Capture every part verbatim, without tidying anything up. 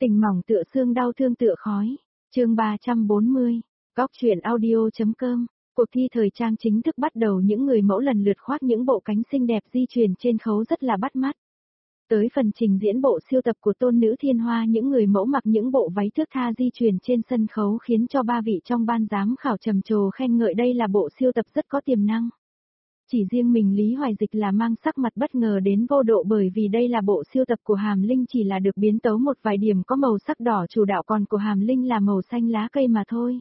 Tình mỏng tựa xương đau thương tựa khói. Chương ba trăm bốn mươi. Góc truyện audio.com. Cuộc thi thời trang chính thức bắt đầu, những người mẫu lần lượt khoác những bộ cánh xinh đẹp di chuyển trên khấu rất là bắt mắt. Tới phần trình diễn bộ siêu tập của tôn nữ Thiên Hoa, những người mẫu mặc những bộ váy thướt tha di chuyển trên sân khấu khiến cho ba vị trong ban giám khảo trầm trồ khen ngợi đây là bộ siêu tập rất có tiềm năng. Chỉ riêng mình Lý Hoài Dịch là mang sắc mặt bất ngờ đến vô độ, bởi vì đây là bộ siêu tập của Hàm Linh chỉ là được biến tấu một vài điểm có màu sắc đỏ chủ đạo, còn của Hàm Linh là màu xanh lá cây mà thôi.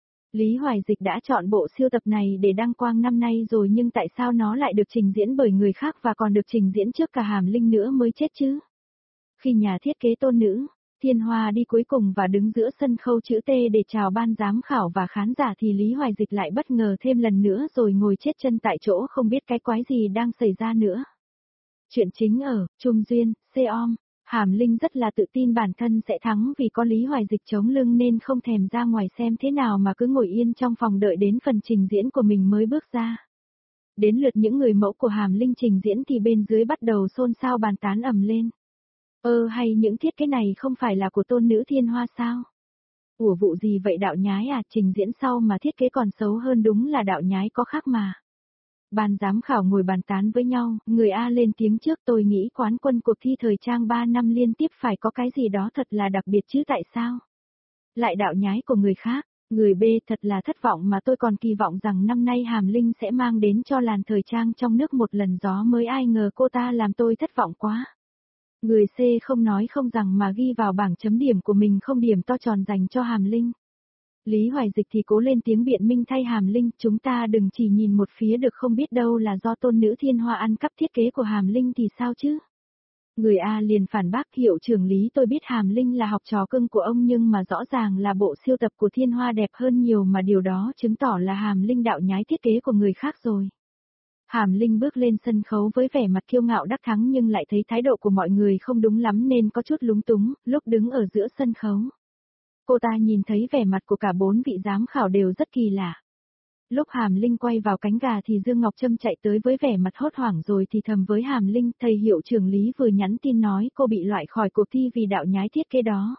Lý Hoài Dịch đã chọn bộ siêu tập này để đăng quang năm nay rồi, nhưng tại sao nó lại được trình diễn bởi người khác và còn được trình diễn trước cả Hàm Linh nữa mới chết chứ? Khi nhà thiết kế tôn nữ Thiên Hoa đi cuối cùng và đứng giữa sân khấu chữ T để chào ban giám khảo và khán giả thì Lý Hoài Dịch lại bất ngờ thêm lần nữa rồi ngồi chết chân tại chỗ, không biết cái quái gì đang xảy ra nữa. Chuyện chính ở Trung Duyên, Seom. Hàm Linh rất là tự tin bản thân sẽ thắng, vì có Lý Hoài Dịch chống lưng nên không thèm ra ngoài xem thế nào mà cứ ngồi yên trong phòng đợi đến phần trình diễn của mình mới bước ra. Đến lượt những người mẫu của Hàm Linh trình diễn thì bên dưới bắt đầu xôn xao bàn tán ầm lên. Ơ hay những thiết kế này không phải là của tôn nữ Thiên Hoa sao? Ủa vụ gì vậy đạo nhái à, trình diễn sau mà thiết kế còn xấu hơn, đúng là đạo nhái có khác mà. Ban giám khảo ngồi bàn tán với nhau, người A lên tiếng trước: tôi nghĩ quán quân cuộc thi thời trang ba năm liên tiếp phải có cái gì đó thật là đặc biệt chứ tại sao lại đạo nhái của người khác. Người B: thật là thất vọng mà, tôi còn kỳ vọng rằng năm nay Hàm Linh sẽ mang đến cho làn thời trang trong nước một lần gió mới, ai ngờ cô ta làm tôi thất vọng quá. Người C: không nói không rằng mà ghi vào bảng chấm điểm của mình không điểm to tròn dành cho Hàm Linh. Lý Hoài Dịch thì cố lên tiếng biện minh thay Hàm Linh: chúng ta đừng chỉ nhìn một phía được, không biết đâu là do tôn nữ Thiên Hoa ăn cắp thiết kế của Hàm Linh thì sao chứ. Người A liền phản bác: hiệu trưởng Lý, tôi biết Hàm Linh là học trò cưng của ông nhưng mà rõ ràng là bộ siêu tập của Thiên Hoa đẹp hơn nhiều mà, điều đó chứng tỏ là Hàm Linh đạo nhái thiết kế của người khác rồi. Hàm Linh bước lên sân khấu với vẻ mặt kiêu ngạo đắc thắng nhưng lại thấy thái độ của mọi người không đúng lắm nên có chút lúng túng. Lúc đứng ở giữa sân khấu, cô ta nhìn thấy vẻ mặt của cả bốn vị giám khảo đều rất kỳ lạ. Lúc Hàm Linh quay vào cánh gà thì Dương Ngọc Trâm chạy tới với vẻ mặt hốt hoảng rồi thì thầm với Hàm Linh: thầy hiệu trưởng Lý vừa nhắn tin nói cô bị loại khỏi cuộc thi vì đạo nhái thiết kế đó.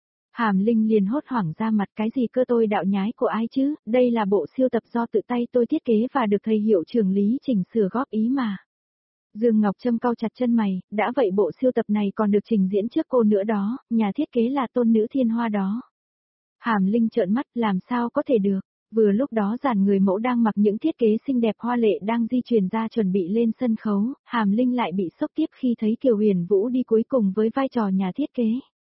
Hàm Linh liền hốt hoảng ra mặt: cái gì cơ, tôi đạo nhái của ai chứ, đây là bộ siêu tập do tự tay tôi thiết kế và được thầy hiệu trưởng Lý chỉnh sửa góp ý mà. Dương Ngọc Trâm cau chặt chân mày: đã vậy bộ siêu tập này còn được trình diễn trước cô nữa đó, nhà thiết kế là tôn nữ Thiên Hoa đó. Hàm Linh trợn mắt: làm sao có thể được. Vừa lúc đó dàn người mẫu đang mặc những thiết kế xinh đẹp hoa lệ đang di chuyển ra chuẩn bị lên sân khấu, Hàm Linh lại bị sốc tiếp khi thấy Kiều Huyền Vũ đi cuối cùng với vai trò nhà thiết kế.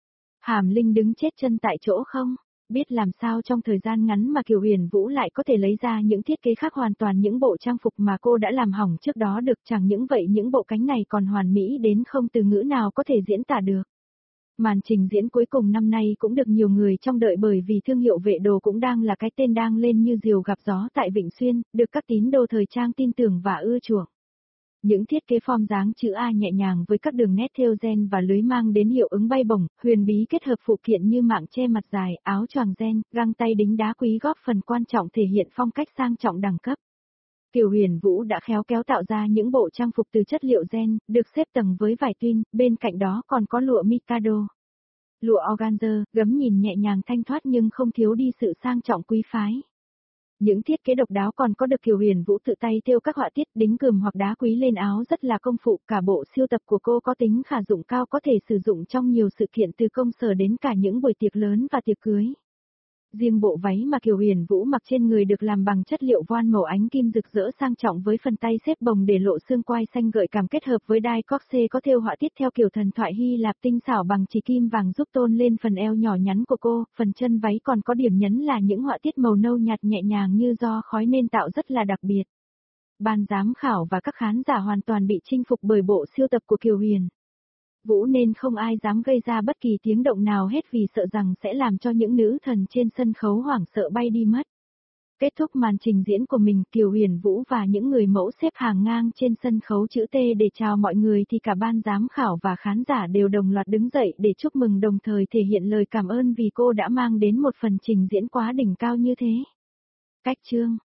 Hàm Linh đứng chết chân tại chỗ, không biết làm sao trong thời gian ngắn mà Kiều Huyền Vũ lại có thể lấy ra những thiết kế khác hoàn toàn những bộ trang phục mà cô đã làm hỏng trước đó được. Chẳng những vậy, những bộ cánh này còn hoàn mỹ đến không từ ngữ nào có thể diễn tả được. Màn trình diễn cuối cùng năm nay cũng được nhiều người trông đợi, bởi vì thương hiệu Vệ Đồ cũng đang là cái tên đang lên như diều gặp gió tại Vịnh Xuyên, được các tín đồ thời trang tin tưởng và ưa chuộng. Những thiết kế form dáng chữ A nhẹ nhàng với các đường nét thêu ren và lưới mang đến hiệu ứng bay bổng, huyền bí kết hợp phụ kiện như mạng che mặt dài, áo choàng ren, găng tay đính đá quý góp phần quan trọng thể hiện phong cách sang trọng đẳng cấp. Kiều Huyền Vũ đã khéo kéo tạo ra những bộ trang phục từ chất liệu ren, được xếp tầng với vải twin, bên cạnh đó còn có lụa Mikado. Lụa organza, gấm nhìn nhẹ nhàng thanh thoát nhưng không thiếu đi sự sang trọng quý phái. Những thiết kế độc đáo còn có được Kiều Huyền Vũ tự tay thêu các họa tiết đính cườm hoặc đá quý lên áo rất là công phụ. Cả bộ siêu tập của cô có tính khả dụng cao, có thể sử dụng trong nhiều sự kiện từ công sở đến cả những buổi tiệc lớn và tiệc cưới. Riêng bộ váy mà Kiều Huyền Vũ mặc trên người được làm bằng chất liệu voan màu ánh kim rực rỡ sang trọng với phần tay xếp bồng để lộ xương quai xanh gợi cảm, kết hợp với đai corset có thêu họa tiết theo kiểu thần thoại Hy Lạp tinh xảo bằng chỉ kim vàng giúp tôn lên phần eo nhỏ nhắn của cô. Phần chân váy còn có điểm nhấn là những họa tiết màu nâu nhạt nhẹ nhàng như do khói nên tạo rất là đặc biệt. Ban giám khảo và các khán giả hoàn toàn bị chinh phục bởi bộ siêu tập của Kiều Huyền Vũ nên không ai dám gây ra bất kỳ tiếng động nào hết, vì sợ rằng sẽ làm cho những nữ thần trên sân khấu hoảng sợ bay đi mất. Kết thúc màn trình diễn của mình, Kiều Huyền Vũ và những người mẫu xếp hàng ngang trên sân khấu chữ T để chào mọi người thì cả ban giám khảo và khán giả đều đồng loạt đứng dậy để chúc mừng, đồng thời thể hiện lời cảm ơn vì cô đã mang đến một phần trình diễn quá đỉnh cao như thế. Cách chương